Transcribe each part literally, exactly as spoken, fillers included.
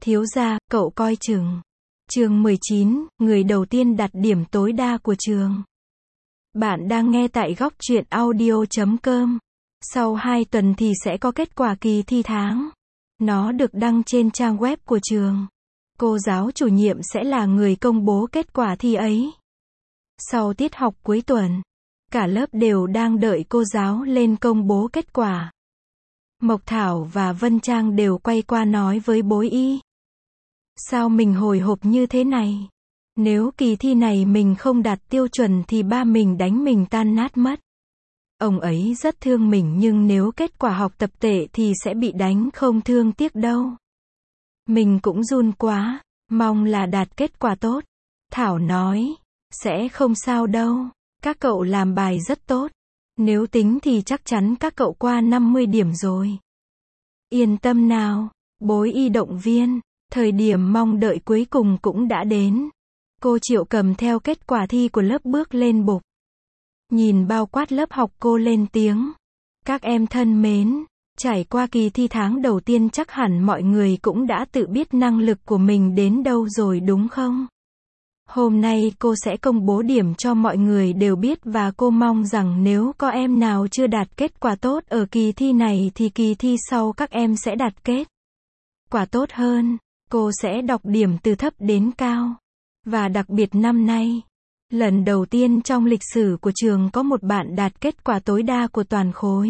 Thiếu gia, cậu coi chừng. Chương mười chín, người đầu tiên đạt điểm tối đa của trường. Bạn đang nghe tại góc truyện audio chấm com. Sau hai tuần thì sẽ có kết quả kỳ thi tháng. Nó được đăng trên trang web của trường. Cô giáo chủ nhiệm sẽ là người công bố kết quả thi ấy. Sau tiết học cuối tuần, cả lớp đều đang đợi cô giáo lên công bố kết quả. Mộc Thảo và Vân Trang đều quay qua nói với bối y. Sao mình hồi hộp như thế này? Nếu kỳ thi này mình không đạt tiêu chuẩn thì ba mình đánh mình tan nát mất. Ông ấy rất thương mình nhưng nếu kết quả học tập tệ thì sẽ bị đánh không thương tiếc đâu. Mình cũng run quá, mong là đạt kết quả tốt. Thảo nói, sẽ không sao đâu, các cậu làm bài rất tốt. Nếu tính thì chắc chắn các cậu qua năm mươi điểm rồi. Yên tâm nào, bối y động viên. Thời điểm mong đợi cuối cùng cũng đã đến. Cô Triệu cầm theo kết quả thi của lớp bước lên bục. Nhìn bao quát lớp học cô lên tiếng. Các em thân mến, trải qua kỳ thi tháng đầu tiên chắc hẳn mọi người cũng đã tự biết năng lực của mình đến đâu rồi đúng không? Hôm nay cô sẽ công bố điểm cho mọi người đều biết và cô mong rằng nếu có em nào chưa đạt kết quả tốt ở kỳ thi này thì kỳ thi sau các em sẽ đạt kết quả tốt hơn. Cô sẽ đọc điểm từ thấp đến cao. Và đặc biệt năm nay, lần đầu tiên trong lịch sử của trường có một bạn đạt kết quả tối đa của toàn khối.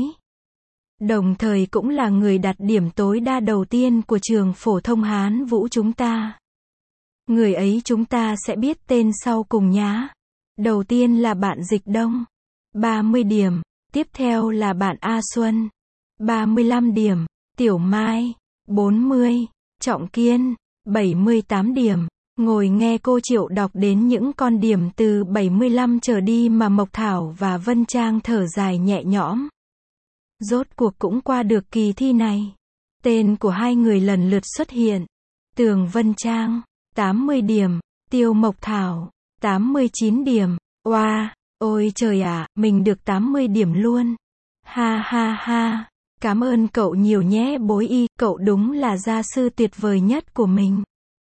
Đồng thời cũng là người đạt điểm tối đa đầu tiên của trường phổ thông Hán Vũ chúng ta. Người ấy chúng ta sẽ biết tên sau cùng nhá. Đầu tiên là bạn Dịch Đông, ba mươi điểm. Tiếp theo là bạn A Xuân, ba mươi lăm điểm. Tiểu Mai, bốn mươi. Trọng Kiên, bảy mươi tám điểm. Ngồi nghe cô Triệu đọc đến những con điểm từ bảy mươi lăm trở đi mà Mộc Thảo và Vân Trang thở dài nhẹ nhõm. Rốt cuộc cũng qua được kỳ thi này. Tên của hai người lần lượt xuất hiện. Tường Vân Trang, tám mươi điểm. Tiêu Mộc Thảo, tám mươi chín điểm. Oa, wow, ôi trời ạ, à, mình được tám mươi điểm luôn. Ha ha ha. Cảm ơn cậu nhiều nhé bối y, cậu đúng là gia sư tuyệt vời nhất của mình.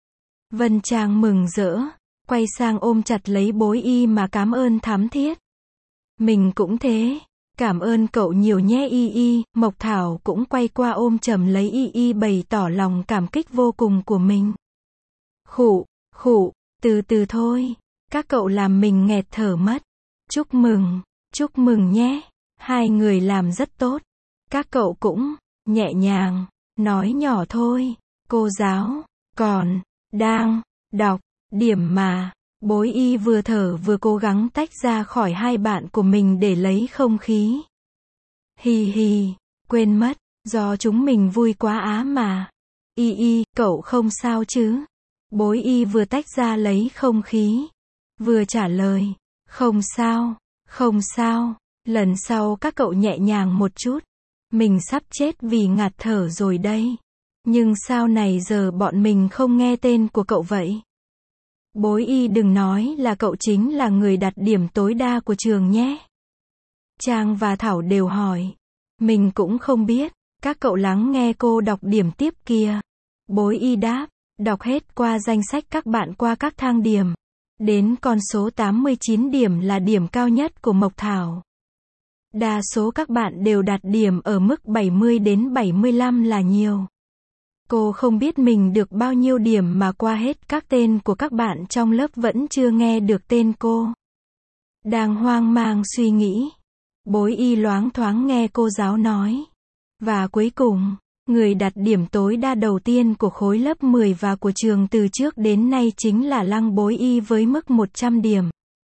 Vân Trang mừng rỡ, quay sang ôm chặt lấy bối y mà cảm ơn thắm thiết. Mình cũng thế, cảm ơn cậu nhiều nhé y y. Mộc Thảo cũng quay qua ôm chầm lấy y y bày tỏ lòng cảm kích vô cùng của mình. Khụ, khụ, từ từ thôi, các cậu làm mình nghẹt thở mất. Chúc mừng, chúc mừng nhé, hai người làm rất tốt. Các cậu cũng, nhẹ nhàng, nói nhỏ thôi, cô giáo, còn, đang, đọc, điểm mà, bối y vừa thở vừa cố gắng tách ra khỏi hai bạn của mình để lấy không khí. Hì hì, quên mất, do chúng mình vui quá á mà. Y y, cậu không sao chứ? Bối y vừa tách ra lấy không khí, vừa trả lời, không sao, không sao, lần sau các cậu nhẹ nhàng một chút. Mình sắp chết vì ngạt thở rồi đây. Nhưng sao này giờ bọn mình không nghe tên của cậu vậy? Bối y đừng nói là cậu chính là người đạt điểm tối đa của trường nhé. Trang và Thảo đều hỏi. Mình cũng không biết. Các cậu lắng nghe cô đọc điểm tiếp kia. Bối y đáp. Đọc hết qua danh sách các bạn qua các thang điểm. Đến con số tám mươi chín điểm là điểm cao nhất của Mộc Thảo. Đa số các bạn đều đạt điểm ở mức bảy mươi đến bảy mươi lăm là nhiều. Cô không biết mình được bao nhiêu điểm mà qua hết các tên của các bạn trong lớp vẫn chưa nghe được tên cô. Đang hoang mang suy nghĩ. Bối y loáng thoáng nghe cô giáo nói. Và cuối cùng, người đạt điểm tối đa đầu tiên của khối lớp mười và của trường từ trước đến nay chính là Lăng bối y với mức một trăm điểm.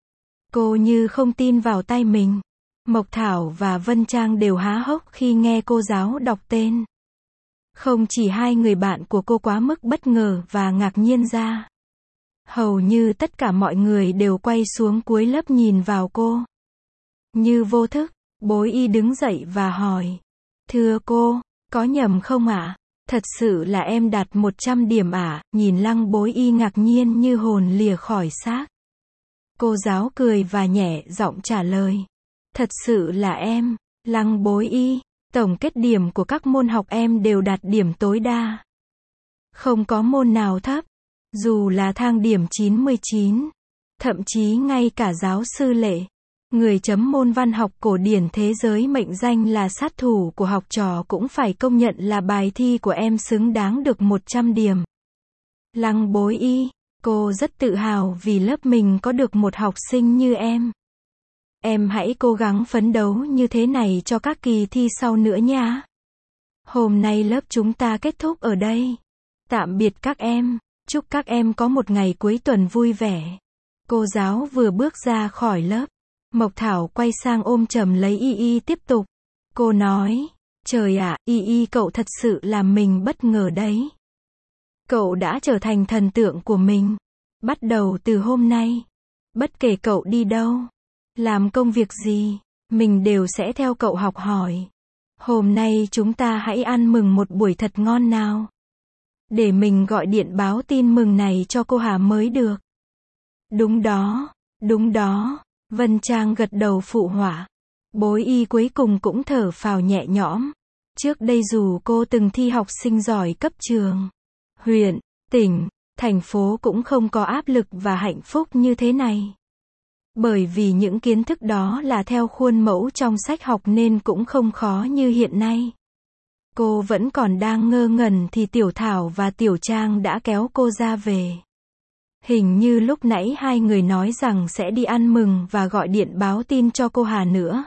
Cô như không tin vào tay mình. Mộc Thảo và Vân Trang đều há hốc khi nghe cô giáo đọc tên. Không chỉ hai người bạn của cô quá mức bất ngờ và ngạc nhiên ra. Hầu như tất cả mọi người đều quay xuống cuối lớp nhìn vào cô. Như vô thức, bối y đứng dậy và hỏi. Thưa cô, có nhầm không ạ? À? Thật sự là em đạt một trăm điểm ạ? À? Nhìn Lăng bối y ngạc nhiên như hồn lìa khỏi xác. Cô giáo cười và nhẹ giọng trả lời. Thật sự là em, Lăng bối y, tổng kết điểm của các môn học em đều đạt điểm tối đa. Không có môn nào thấp. Dù là thang điểm chín mươi chín. Thậm chí ngay cả giáo sư Lệ, người chấm môn văn học cổ điển thế giới mệnh danh là sát thủ của học trò cũng phải công nhận là bài thi của em xứng đáng được một trăm điểm. Lăng Bối Y, cô rất tự hào vì lớp mình có được một học sinh như em. Em hãy cố gắng phấn đấu như thế này cho các kỳ thi sau nữa nha. Hôm nay lớp chúng ta kết thúc ở đây. Tạm biệt các em, chúc các em có một ngày cuối tuần vui vẻ. Cô giáo vừa bước ra khỏi lớp, Mộc Thảo quay sang ôm chầm lấy Y Y tiếp tục. Cô nói, trời ạ, Y Y cậu thật sự làm mình bất ngờ đấy. Cậu đã trở thành thần tượng của mình. Bắt đầu từ hôm nay, bất kể cậu đi đâu, làm công việc gì, mình đều sẽ theo cậu học hỏi. Hôm nay chúng ta hãy ăn mừng một buổi thật ngon nào. Để mình gọi điện báo tin mừng này cho cô Hà mới được. Đúng đó, đúng đó, Vân Trang gật đầu phụ họa. Bối Y cuối cùng cũng thở phào nhẹ nhõm. Trước đây dù cô từng thi học sinh giỏi cấp trường, huyện, tỉnh, thành phố cũng không có áp lực và hạnh phúc như thế này. Bởi vì những kiến thức đó là theo khuôn mẫu trong sách học nên cũng không khó như hiện nay. Cô vẫn còn đang ngơ ngẩn thì Tiểu Thảo và Tiểu Trang đã kéo cô ra về. Hình như lúc nãy hai người nói rằng sẽ đi ăn mừng và gọi điện báo tin cho cô Hà nữa.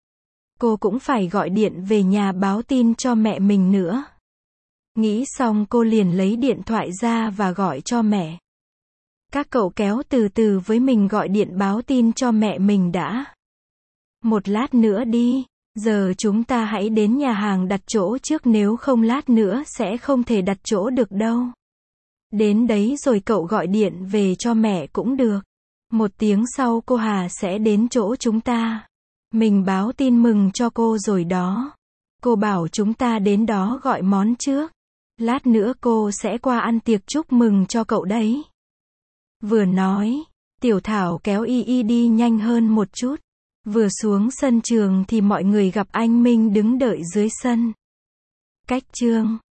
Cô cũng phải gọi điện về nhà báo tin cho mẹ mình nữa. Nghĩ xong cô liền lấy điện thoại ra và gọi cho mẹ. Các cậu kéo từ từ với mình gọi điện báo tin cho mẹ mình đã. Một lát nữa đi, giờ chúng ta hãy đến nhà hàng đặt chỗ trước nếu không lát nữa sẽ không thể đặt chỗ được đâu. Đến đấy rồi cậu gọi điện về cho mẹ cũng được. Một tiếng sau cô Hà sẽ đến chỗ chúng ta. Mình báo tin mừng cho cô rồi đó. Cô bảo chúng ta đến đó gọi món trước. Lát nữa cô sẽ qua ăn tiệc chúc mừng cho cậu đấy. Vừa nói, Tiểu Thảo kéo Y Y đi nhanh hơn một chút. Vừa xuống sân trường thì mọi người gặp anh Minh đứng đợi dưới sân. Cách chương